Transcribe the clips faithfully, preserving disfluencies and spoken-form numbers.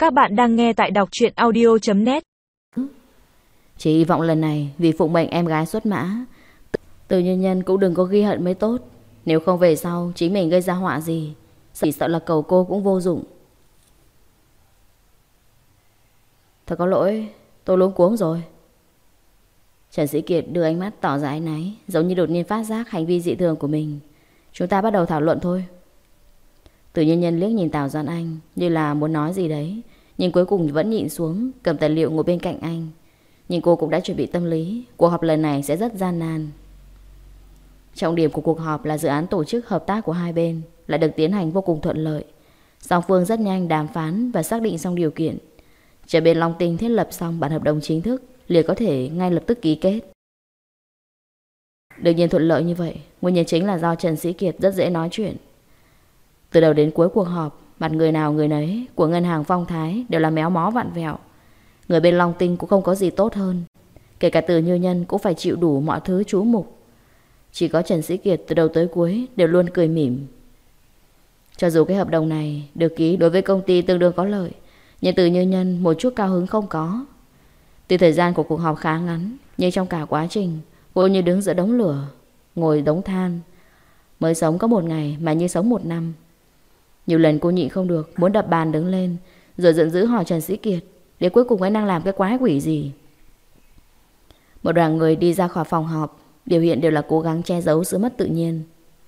Các bạn đang nghe tại đọc truyện audio chấm net. Chỉ hy vọng lần này vì phụng mệnh em gái xuất mã, Từ Nhân Nhân cũng đừng có ghi hận mới tốt. Nếu không về sau chính mình gây ra họa gì, chỉ sợ là cầu cô cũng vô dụng. Thật có lỗi, tôi luống cuống rồi. Trần Sĩ Kiệt đưa ánh mắt tỏ ra áy náy, giống như đột nhiên phát giác hành vi dị thường của mình. Chúng ta bắt đầu thảo luận thôi. Từ Nhân Nhân liếc nhìn Tào Doan Anh như là muốn nói gì đấy, nhưng cuối cùng vẫn nhịn xuống, cầm tài liệu ngồi bên cạnh anh. Nhưng cô cũng đã chuẩn bị tâm lý, cuộc họp lần này sẽ rất gian nan. Trọng điểm của cuộc họp là dự án tổ chức hợp tác của hai bên lại được tiến hành vô cùng thuận lợi. Song phương rất nhanh đàm phán và xác định xong điều kiện. Chờ bên Long Tinh thiết lập xong bản hợp đồng chính thức, liền có thể ngay lập tức ký kết. Đương nhiên thuận lợi như vậy, nguyên nhân chính là do Trần Sĩ Kiệt rất dễ nói chuyện. Từ đầu đến cuối cuộc họp, mặt người nào người nấy của ngân hàng Phong Thái đều là méo mó vặn vẹo. Người bên Long Tinh cũng không có gì tốt hơn, kể cả Từ Như Nhân cũng phải chịu đủ mọi thứ chú mục. Chỉ có Trần Sĩ Kiệt từ đầu tới cuối đều luôn cười mỉm. Cho dù cái hợp đồng này được ký đối với công ty tương đương có lợi, nhưng Từ Như Nhân một chút cao hứng không có. Tuy thời gian của cuộc họp khá ngắn, nhưng trong cả quá trình cô như đứng giữa đống lửa, ngồi đống than. Mới sống có một ngày mà như sống một năm. Nhiều lần cô nhịn không được, muốn đập bàn đứng lên, rồi giận dữ hỏi Trần Sĩ Kiệt, để cuối cùng anh đang làm cái quái quỷ gì. Một đoàn người đi ra khỏi phòng họp, biểu hiện đều là cố gắng che giấu sự mất tự nhiên.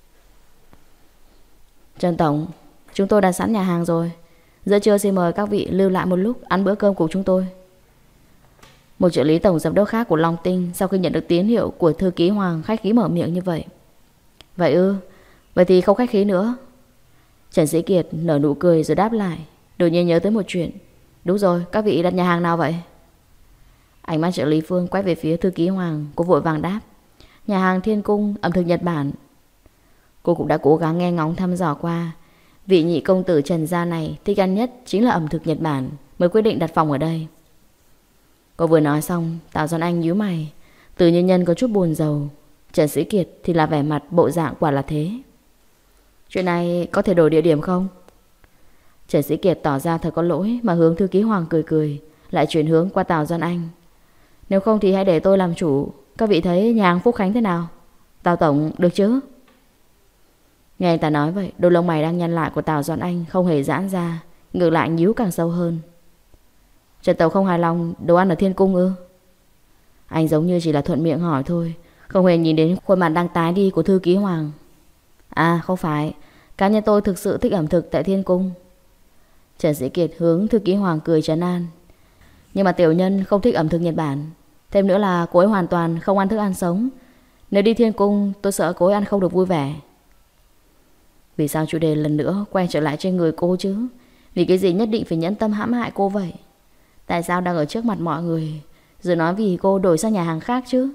Trần Tổng, chúng tôi đã sẵn nhà hàng rồi. Giữa trưa xin mời các vị lưu lại một lúc ăn bữa cơm cùng chúng tôi. Một trợ lý tổng giám đốc khác của Long Tinh sau khi nhận được tín hiệu của thư ký Hoàng khách khí mở miệng như vậy. Vậy ư, vậy thì không khách khí nữa. Trần Sĩ Kiệt nở nụ cười rồi đáp lại, đột nhiên nhớ tới một chuyện. Đúng rồi, các vị đặt nhà hàng nào vậy? Ánh mắt trợ lý Phương quay về phía thư ký Hoàng, cô vội vàng đáp, nhà hàng Thiên Cung, ẩm thực Nhật Bản. Cô cũng đã cố gắng nghe ngóng thăm dò qua, vị nhị công tử Trần gia này thích ăn nhất chính là ẩm thực Nhật Bản, mới quyết định đặt phòng ở đây. Cô vừa nói xong, Tào Doan Anh nhíu mày. Từ Nhân Nhân có chút buồn rầu, Trần Sĩ Kiệt thì là vẻ mặt bộ dạng quả là thế. Chuyện này có thể đổi địa điểm không? Trần Sĩ Kiệt tỏ ra thật có lỗi mà hướng thư ký Hoàng cười cười, lại chuyển hướng qua Tào Doan Anh. Nếu không thì hãy để tôi làm chủ. Các vị thấy nhà hàng Phúc Khánh thế nào? Tào Tổng, được chứ? Nghe anh ta nói vậy, đôi lông mày đang nhăn lại của Tào Doan Anh không hề giãn ra, ngược lại nhíu càng sâu hơn. Trần Tổng không hài lòng đồ ăn ở Thiên Cung ư? Anh giống như chỉ là thuận miệng hỏi thôi, không hề nhìn đến khuôn mặt đang tái đi của thư ký Hoàng. À không phải, cá nhân tôi thực sự thích ẩm thực tại Thiên Cung. Trần Sĩ Kiệt hướng thư ký Hoàng cười trấn an. Nhưng mà tiểu nhân không thích ẩm thực Nhật Bản. Thêm nữa là cô ấy hoàn toàn không ăn thức ăn sống. Nếu đi Thiên Cung tôi sợ cô ấy ăn không được vui vẻ. Vì sao chủ đề lần nữa quay trở lại trên người cô chứ? Vì cái gì nhất định phải nhẫn tâm hãm hại cô vậy? Tại sao đang ở trước mặt mọi người rồi nói vì cô đổi sang nhà hàng khác chứ?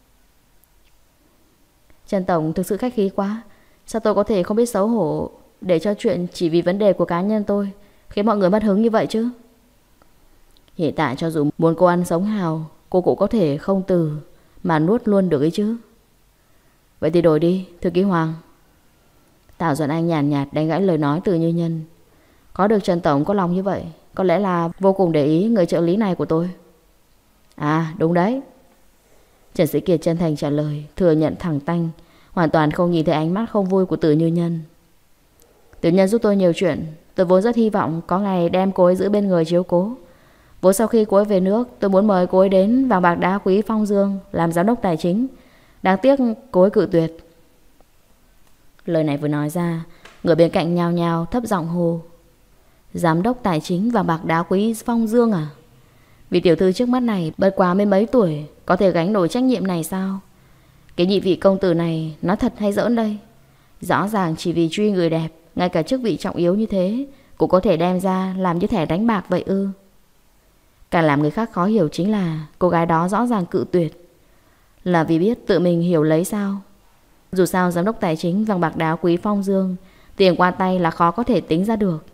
Trần Tổng thực sự khách khí quá. Sao tôi có thể không biết xấu hổ để cho chuyện chỉ vì vấn đề của cá nhân tôi khiến mọi người mất hứng như vậy chứ? Hiện tại cho dù muốn cô ăn sống hào, cô cũng có thể không từ mà nuốt luôn được ấy chứ. Vậy thì đổi đi, thư ký Hoàng. Tào Doan Anh nhàn nhạt, nhạt đánh gãy lời nói Từ Như Nhân. Có được Trần Tổng có lòng như vậy, có lẽ là vô cùng để ý người trợ lý này của tôi. À đúng đấy. Trần Sĩ Kiệt chân thành trả lời, thừa nhận thẳng tanh, hoàn toàn không nhìn thấy ánh mắt không vui của Từ Như Nhân. Từ Nhân giúp tôi nhiều chuyện, tôi vốn rất hy vọng có ngày đem cô ấy giữ bên người chiếu cố. Vốn sau khi cô ấy về nước, tôi muốn mời cô ấy đến vàng bạc đá quý Phong Dương làm giám đốc tài chính. Đáng tiếc cô ấy cự tuyệt. Lời này vừa nói ra, người bên cạnh nhao nhao thấp giọng hô. Giám đốc tài chính vàng bạc đá quý Phong Dương à? Vì tiểu thư trước mắt này bất quá mấy mấy tuổi, có thể gánh nổi trách nhiệm này sao? Cái nhị vị công tử này nói thật hay giỡn đây? Rõ ràng chỉ vì truy người đẹp, ngay cả chức vị trọng yếu như thế cũng có thể đem ra làm như thẻ đánh bạc vậy ư? Càng làm người khác khó hiểu chính là cô gái đó rõ ràng cự tuyệt là vì biết tự mình hiểu lấy sao? Dù sao giám đốc tài chính vàng bạc đá quý Phong Dương, tiền qua tay là khó có thể tính ra được.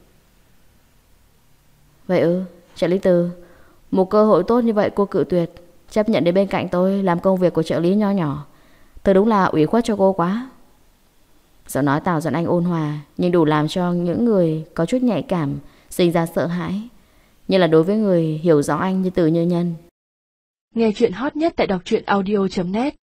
Vậy ư? Trợ lý Từ, một cơ hội tốt như vậy cô cự tuyệt, chấp nhận đến bên cạnh tôi làm công việc của trợ lý nho nhỏ, tôi đúng là ủy khuất cho cô quá. Giọng nói Tào Doan Anh ôn hòa, nhưng đủ làm cho những người có chút nhạy cảm sinh ra sợ hãi. như là đối với người hiểu rõ anh như Từ Như Nhân. Nghe chuyện hot nhất tại đọc truyện audio chấm net.